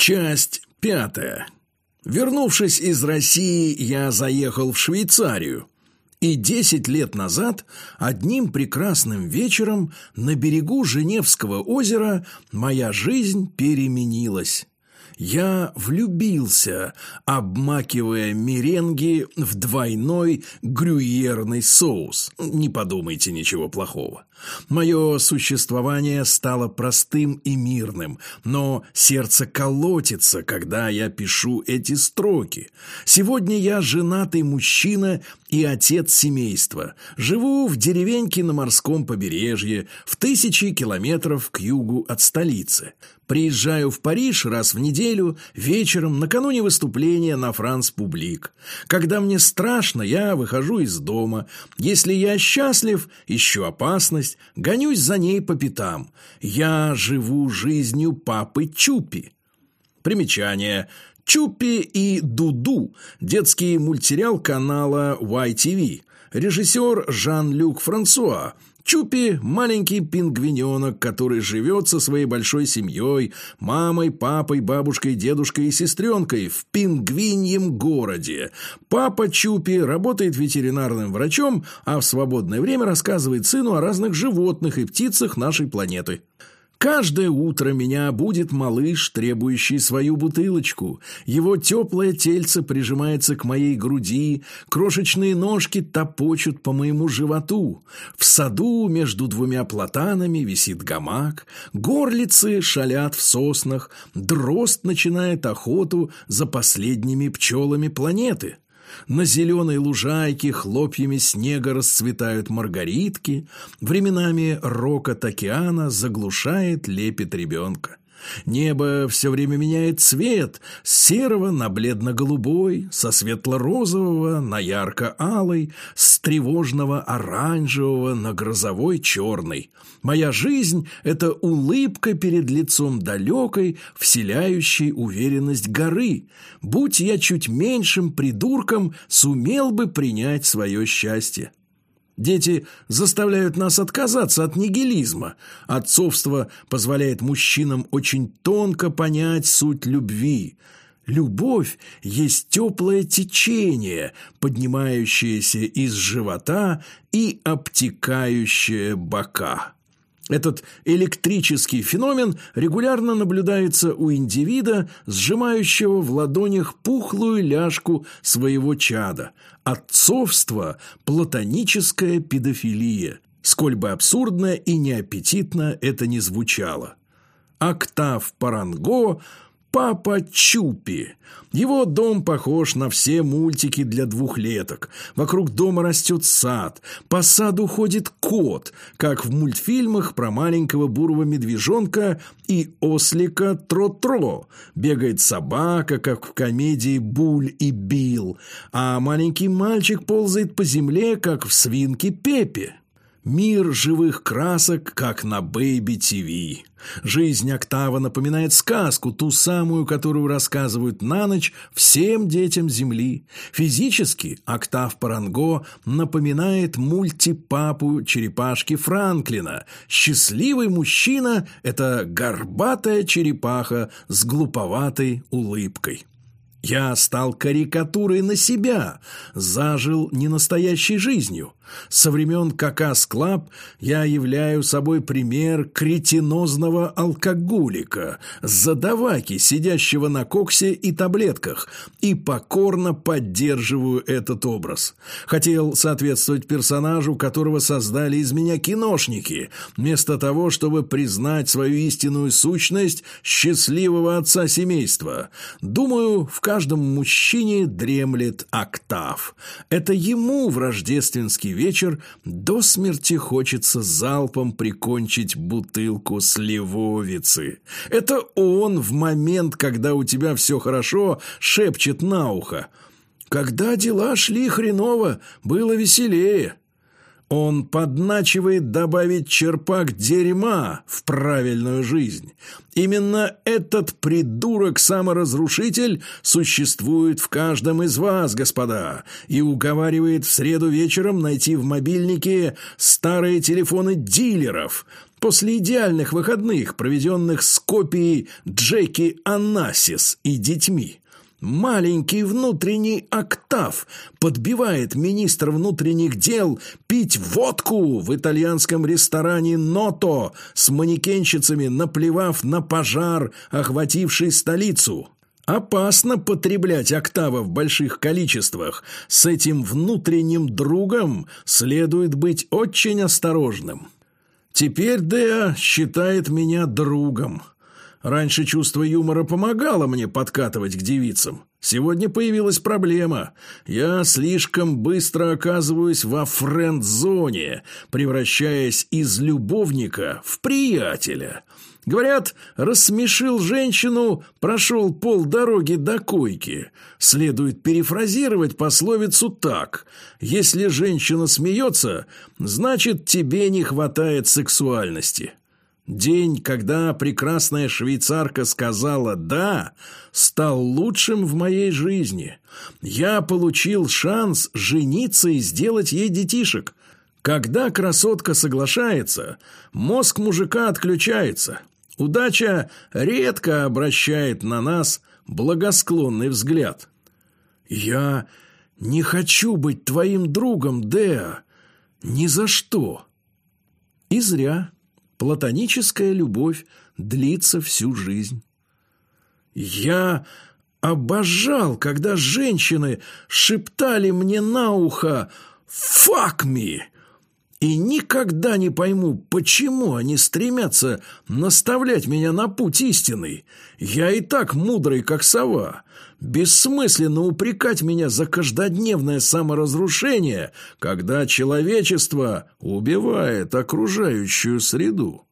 Часть 5. Вернувшись из России, я заехал в Швейцарию. И 10 лет назад, одним прекрасным вечером, на берегу Женевского озера моя жизнь переменилась. Я влюбился, обмакивая меренги в двойной грюйерный соус. Не подумайте ничего плохого. Мое существование стало простым и мирным, но сердце колотится, когда я пишу эти строки. Сегодня я женатый мужчина и отец семейства. Живу в деревеньке на морском побережье, в 1000 километров к югу от столицы. Приезжаю в Париж раз в неделю, вечером, накануне выступления на Франс Публик. Когда мне страшно, я выхожу из дома. Если я счастлив, ищу опасность, гонюсь за ней по пятам. Я живу жизнью папы Чупи. Примечание. Чупи и Дуду. Детский мультсериал канала YTV. Режиссер Жан-Люк Франсуа. Чупи – маленький пингвиненок, который живет со своей большой семьей, мамой, папой, бабушкой, дедушкой и сестренкой в пингвиньем городе. Папа Чупи работает ветеринарным врачом, а в свободное время рассказывает сыну о разных животных и птицах нашей планеты. Каждое утро меня будет малыш, требующий свою бутылочку. Его теплое тельце прижимается к моей груди, крошечные ножки топочут по моему животу. В саду между 2 платанами висит гамак, горлицы шалят в соснах, дрозд начинает охоту за последними пчелами планеты. На зеленой лужайке хлопьями снега расцветают маргаритки, временами рокот океана заглушает лепет ребенка. Небо все время меняет цвет с серого на бледно-голубой, со светло-розового на ярко-алый, с тревожного оранжевого на грозовой черный. Моя жизнь – это улыбка перед лицом далекой, вселяющей уверенность горы. Будь я чуть меньшим придурком, сумел бы принять свое счастье. Дети заставляют нас отказаться от нигилизма. Отцовство позволяет мужчинам очень тонко понять суть любви. Любовь есть теплое течение, поднимающееся из живота и обтекающее бока. Этот электрический феномен регулярно наблюдается у индивида, сжимающего в ладонях пухлую ляжку своего чада. Отцовство – платоническая педофилия, сколь бы абсурдно и неаппетитно это ни звучало. Октав Паранго – папа Чупи. Его дом похож на все мультики для двухлеток. Вокруг дома растет сад. По саду ходит кот, как в мультфильмах про маленького бурого медвежонка и ослика Тро-Тро. Бегает собака, как в комедии «Буль и Билл». А маленький мальчик ползает по земле, как в свинке Пепе. Мир живых красок, как на Baby TV. Жизнь Октава напоминает сказку, ту самую, которую рассказывают на ночь всем детям Земли. Физически Октав Паранго напоминает мультипапу черепашки Франклина. Счастливый мужчина – это горбатая черепаха с глуповатой улыбкой. Я стал карикатурой на себя, зажил ненастоящей жизнью. Со времен Какас Клаб я являю собой пример кретинозного алкоголика, задаваки, сидящего на коксе и таблетках, и покорно поддерживаю этот образ. Хотел соответствовать персонажу, которого создали из меня киношники, вместо того, чтобы признать свою истинную сущность счастливого отца семейства. Думаю, в каждом мужчине дремлет Октав. Это ему в рождественский вечер до смерти хочется залпом прикончить бутылку сливовицы. Это он в момент, когда у тебя все хорошо, шепчет на ухо: «Когда дела шли хреново, было веселее». Он подначивает добавить черпак дерьма в правильную жизнь. Именно этот придурок-саморазрушитель существует в каждом из вас, господа, и уговаривает в среду вечером найти в мобильнике старые телефоны дилеров после идеальных выходных, проведенных с копией Джеки Онасис и детьми. Маленький внутренний октав подбивает министра внутренних дел пить водку в итальянском ресторане «Ното» с манекенщицами, наплевав на пожар, охвативший столицу. Опасно потреблять октава в больших количествах. С этим внутренним другом следует быть очень осторожным. Теперь Деа считает меня другом. Раньше чувство юмора помогало мне подкатывать к девицам. Сегодня появилась проблема. Я слишком быстро оказываюсь во френд-зоне, превращаясь из любовника в приятеля. Говорят, рассмешил женщину, прошел полдороги до койки. Следует перефразировать пословицу так: если женщина смеется, значит, тебе не хватает сексуальности. День, когда прекрасная швейцарка сказала «да», стал лучшим в моей жизни. Я получил шанс жениться и сделать ей детишек. Когда красотка соглашается, мозг мужика отключается. Удача редко обращает на нас благосклонный взгляд. «Я не хочу быть твоим другом, Деа. Ни за что». И зря. Платоническая любовь длится всю жизнь. Я обожал, когда женщины шептали мне на ухо «fuck me», и никогда не пойму, почему они стремятся наставлять меня на путь истинный. Я и так мудрый, как сова. Бессмысленно упрекать меня за каждодневное саморазрушение, когда человечество убивает окружающую среду.